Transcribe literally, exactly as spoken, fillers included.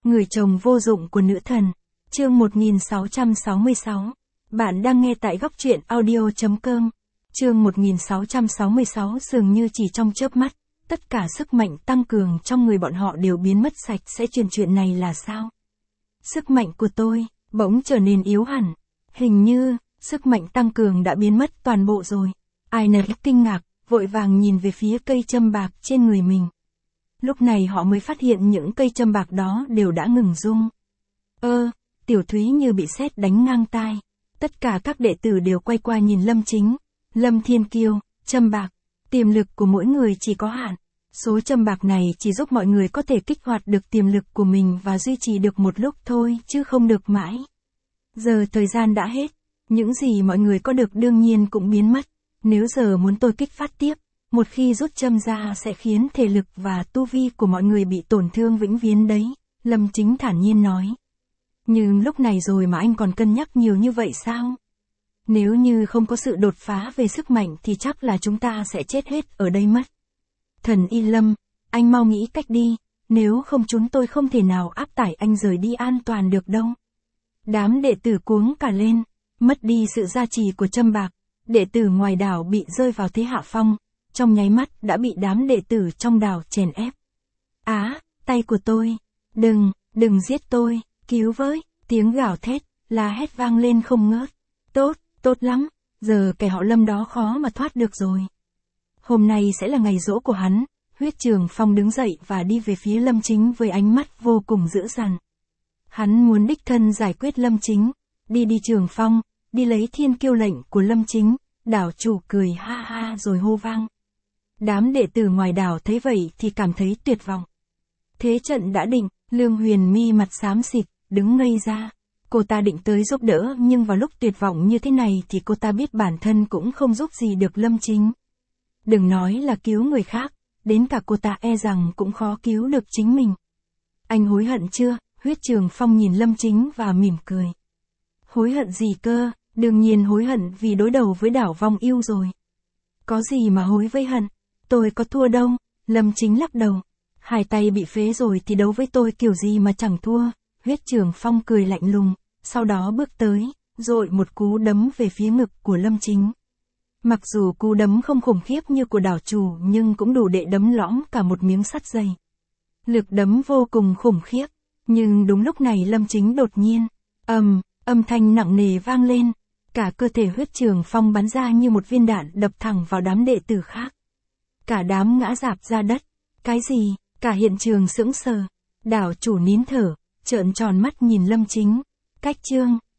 Người chồng vô dụng của nữ thần. Chương một nghìn sáu trăm sáu mươi sáu. Bạn đang nghe tại góc truyện audio chấm com. Chương một nghìn sáu trăm sáu mươi sáu dường như chỉ trong chớp mắt, tất cả sức mạnh tăng cường trong người bọn họ đều biến mất sạch sẽ. Chuyện chuyện này là sao? Sức mạnh của tôi bỗng trở nên yếu hẳn. Hình như sức mạnh tăng cường đã biến mất toàn bộ rồi. Ai nấy kinh ngạc, vội vàng nhìn về phía cây châm bạc trên người mình. Lúc này họ mới phát hiện những cây châm bạc đó đều đã ngừng rung. Ơ, Tiểu Thúy như bị sét đánh ngang tai. Tất cả các đệ tử đều quay qua nhìn Lâm Chính, Lâm Thiên Kiêu, châm bạc. Tiềm lực của mỗi người chỉ có hạn. Số châm bạc này chỉ giúp mọi người có thể kích hoạt được tiềm lực của mình và duy trì được một lúc thôi chứ không được mãi. Giờ thời gian đã hết. Những gì mọi người có được đương nhiên cũng biến mất. Nếu giờ muốn tôi kích phát tiếp, một khi rút châm ra sẽ khiến thể lực và tu vi của mọi người bị tổn thương vĩnh viễn đấy, Lâm Chính thản nhiên nói. Nhưng lúc này rồi mà anh còn cân nhắc nhiều như vậy sao? Nếu như không có sự đột phá về sức mạnh thì chắc là chúng ta sẽ chết hết ở đây mất. Thần Y Lâm, anh mau nghĩ cách đi, nếu không chúng tôi không thể nào áp tải anh rời đi an toàn được đâu. Đám đệ tử cuống cả lên, mất đi sự gia trì của châm bạc, đệ tử ngoài đảo bị rơi vào thế hạ phong, trong nháy mắt đã bị đám đệ tử trong đảo chèn ép. Á, tay của tôi, đừng, đừng giết tôi, cứu với, tiếng gào thét, la hét vang lên không ngớt. Tốt, tốt lắm, giờ kẻ họ Lâm đó khó mà thoát được rồi. Hôm nay sẽ là ngày giỗ của hắn. Huyết Trường Phong đứng dậy và đi về phía Lâm Chính với ánh mắt vô cùng dữ dằn. Hắn muốn đích thân giải quyết Lâm Chính. Đi đi Trường Phong, đi lấy thiên kiêu lệnh của Lâm Chính. Đảo chủ cười ha ha rồi hô vang. Đám đệ tử ngoài đảo thấy vậy thì cảm thấy tuyệt vọng. Thế trận đã định, Lương Huyền Mi mặt xám xịt, đứng ngây ra. Cô ta định tới giúp đỡ nhưng vào lúc tuyệt vọng như thế này thì cô ta biết bản thân cũng không giúp gì được Lâm Chính. Đừng nói là cứu người khác, đến cả cô ta e rằng cũng khó cứu được chính mình. Anh hối hận chưa? Huyết Trường Phong nhìn Lâm Chính và mỉm cười. Hối hận gì cơ? Đương nhiên hối hận vì đối đầu với đảo Vong Yêu rồi. Có gì mà hối với hận? Tôi có thua đâu? Lâm Chính lắc đầu. Hai tay bị phế rồi thì đấu với tôi kiểu gì mà chẳng thua. Huyết Trường Phong cười lạnh lùng, sau đó bước tới, dội một cú đấm về phía ngực của Lâm Chính. Mặc dù cú đấm không khủng khiếp như của đảo chủ nhưng cũng đủ để đấm lõm cả một miếng sắt dày. Lực đấm vô cùng khủng khiếp, nhưng đúng lúc này Lâm Chính đột nhiên, ầm, âm thanh nặng nề vang lên, cả cơ thể Huyết Trường Phong bắn ra như một viên đạn đập thẳng vào đám đệ tử khác. Cả đám ngã rạp ra đất. Cái gì? Cả hiện trường sững sờ. Đảo chủ nín thở, trợn tròn mắt nhìn Lâm Chính. Cách chương